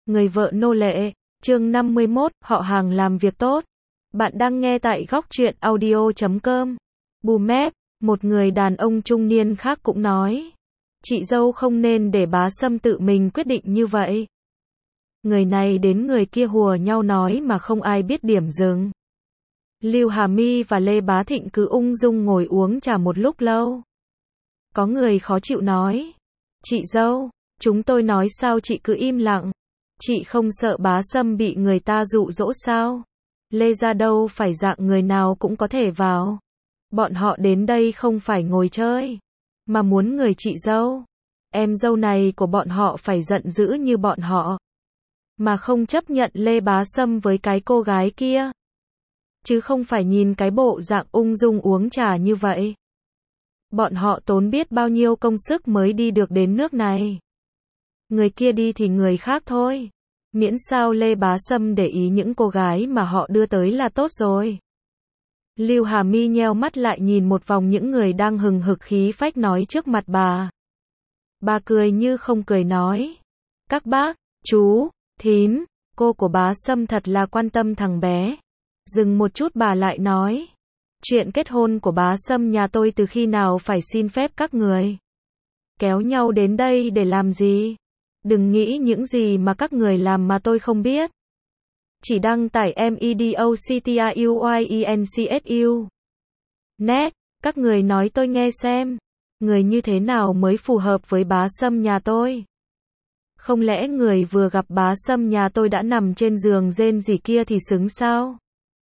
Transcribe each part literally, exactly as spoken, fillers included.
Người vợ nô lệ, chương năm mươi mốt, họ hàng làm việc tốt. Bạn đang nghe tại góc truyện audio chấm com. Bù mép, một người đàn ông trung niên khác cũng nói. Chị dâu không nên để bá Sâm tự mình quyết định như vậy. Người này đến người kia hùa nhau nói mà không ai biết điểm dừng. Lưu Hà My và Lê Bá Thịnh cứ ung dung ngồi uống trà một lúc lâu. Có người khó chịu nói. Chị dâu, chúng tôi nói sao chị cứ im lặng. Chị không sợ bá Sâm bị người ta dụ dỗ sao? Lê gia đâu phải dạng người nào cũng có thể vào. Bọn họ đến đây không phải ngồi chơi, mà muốn người chị dâu. Em dâu này của bọn họ phải giận dữ như bọn họ, mà không chấp nhận Lê Bá Sâm với cái cô gái kia. Chứ không phải nhìn cái bộ dạng ung dung uống trà như vậy. Bọn họ tốn biết bao nhiêu công sức mới đi được đến nước này. Người kia đi thì người khác thôi. Miễn sao Lê Bá Sâm để ý những cô gái mà họ đưa tới là tốt rồi. Lưu Hà My nheo mắt lại nhìn một vòng những người đang hừng hực khí phách nói trước mặt bà. Bà cười như không cười nói. Các bác, chú, thím, cô của bá Sâm thật là quan tâm thằng bé. Dừng một chút bà lại nói. Chuyện kết hôn của bá Sâm nhà tôi từ khi nào phải xin phép các người. Kéo nhau đến đây để làm gì? Đừng nghĩ những gì mà các người làm mà tôi không biết. Chỉ đăng tải medoctruyencssu. Net, các người nói tôi nghe xem. Người như thế nào mới phù hợp với bá Sâm nhà tôi? Không lẽ người vừa gặp bá Sâm nhà tôi đã nằm trên giường rên rỉ kia thì xứng sao?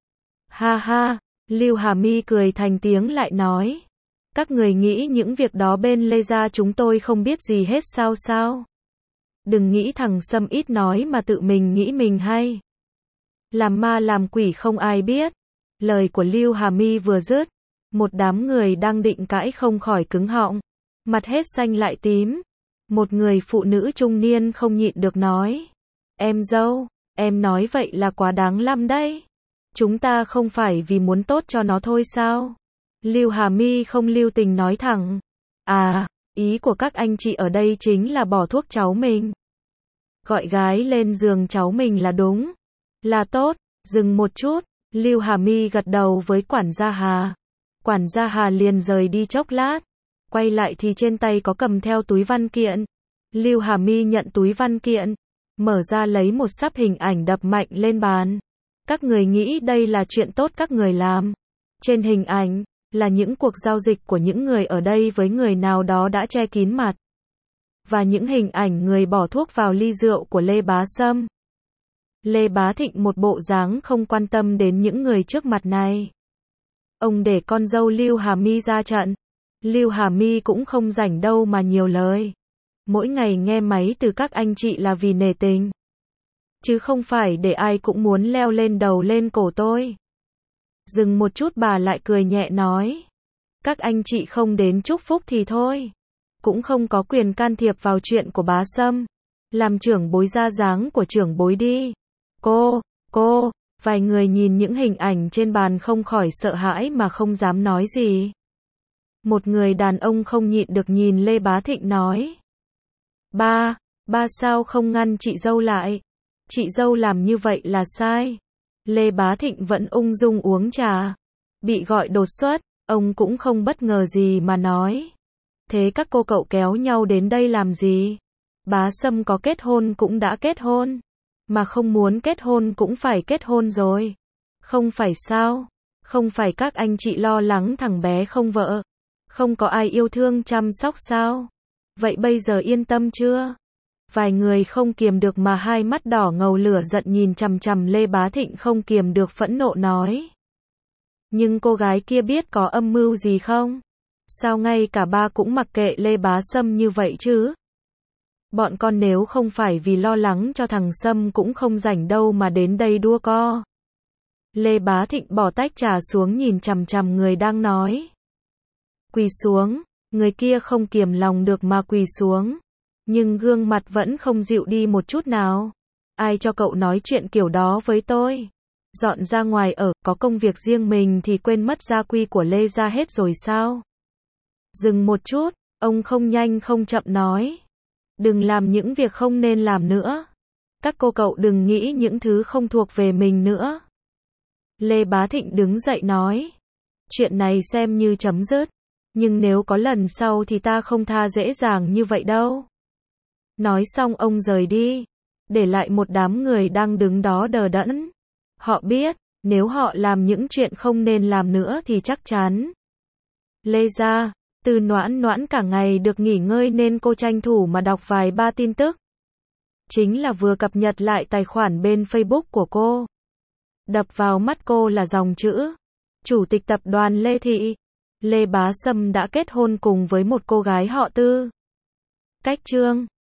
Ha ha, Lưu Hà My cười thành tiếng lại nói. Các người nghĩ những việc đó bên Lê gia chúng tôi không biết gì hết sao sao? Đừng nghĩ thằng Sâm ít nói mà tự mình nghĩ mình hay. Làm ma làm quỷ không ai biết. Lời của Lưu Hà My vừa dứt, một đám người đang định cãi không khỏi cứng họng, mặt hết xanh lại tím. Một người phụ nữ trung niên không nhịn được nói. Em dâu, em nói vậy là quá đáng lắm đấy. Chúng ta không phải vì muốn tốt cho nó thôi sao? Lưu Hà My không lưu tình nói thẳng. À, ý của các anh chị ở đây chính là bỏ thuốc cháu mình. Gọi gái lên giường cháu mình là đúng. Là tốt. Dừng một chút, Lưu Hà My gật đầu với quản gia Hà. Quản gia Hà liền rời đi chốc lát. Quay lại thì trên tay có cầm theo túi văn kiện. Lưu Hà My nhận túi văn kiện, mở ra lấy một sắp hình ảnh đập mạnh lên bàn. Các người nghĩ đây là chuyện tốt các người làm. Trên hình ảnh là những cuộc giao dịch của những người ở đây với người nào đó đã che kín mặt. Và những hình ảnh người bỏ thuốc vào ly rượu của Lê Bá Sâm. Lê Bá Thịnh một bộ dáng không quan tâm đến những người trước mặt này. Ông để con dâu Lưu Hà My ra trận. Lưu Hà My cũng không rảnh đâu mà nhiều lời. Mỗi ngày nghe máy từ các anh chị là vì nể tình. Chứ không phải để ai cũng muốn leo lên đầu lên cổ tôi. Dừng một chút bà lại cười nhẹ nói. Các anh chị không đến chúc phúc thì thôi. Cũng không có quyền can thiệp vào chuyện của bá Sâm. Làm trưởng bối ra dáng của trưởng bối đi. Cô, cô, vài người nhìn những hình ảnh trên bàn không khỏi sợ hãi mà không dám nói gì. Một người đàn ông không nhịn được nhìn Lê Bá Thịnh nói. Ba, ba sao không ngăn chị dâu lại? Chị dâu làm như vậy là sai. Lê Bá Thịnh vẫn ung dung uống trà. Bị gọi đột xuất, ông cũng không bất ngờ gì mà nói. Thế các cô cậu kéo nhau đến đây làm gì? Bá Sâm có kết hôn cũng đã kết hôn. Mà không muốn kết hôn cũng phải kết hôn rồi. Không phải sao? Không phải các anh chị lo lắng thằng bé không vợ. Không có ai yêu thương chăm sóc sao? Vậy bây giờ yên tâm chưa? Vài người không kiềm được mà hai mắt đỏ ngầu lửa giận nhìn chằm chằm Lê Bá Thịnh không kiềm được phẫn nộ nói. Nhưng cô gái kia biết có âm mưu gì không? Sao ngay cả ba cũng mặc kệ Lê Bá Sâm như vậy chứ? Bọn con nếu không phải vì lo lắng cho thằng Sâm cũng không rảnh đâu mà đến đây đua co. Lê Bá Thịnh bỏ tách trà xuống nhìn chằm chằm người đang nói. Quỳ xuống, người kia không kiềm lòng được mà quỳ xuống. Nhưng gương mặt vẫn không dịu đi một chút nào. Ai cho cậu nói chuyện kiểu đó với tôi? Dọn ra ngoài ở, có công việc riêng mình thì quên mất gia quy của Lê gia hết rồi sao? Dừng một chút, ông không nhanh không chậm nói. Đừng làm những việc không nên làm nữa. Các cô cậu đừng nghĩ những thứ không thuộc về mình nữa. Lê Bá Thịnh đứng dậy nói. Chuyện này xem như chấm dứt. Nhưng nếu có lần sau thì ta không tha dễ dàng như vậy đâu. Nói xong ông rời đi. Để lại một đám người đang đứng đó đờ đẫn. Họ biết, nếu họ làm những chuyện không nên làm nữa thì chắc chắn. Lê gia, Từ Noãn Noãn cả ngày được nghỉ ngơi nên cô tranh thủ mà đọc vài ba tin tức. Chính là vừa cập nhật lại tài khoản bên Facebook của cô. Đập vào mắt cô là dòng chữ. Chủ tịch tập đoàn Lê Thị, Lê Bá Sâm đã kết hôn cùng với một cô gái họ Tư. Cách chương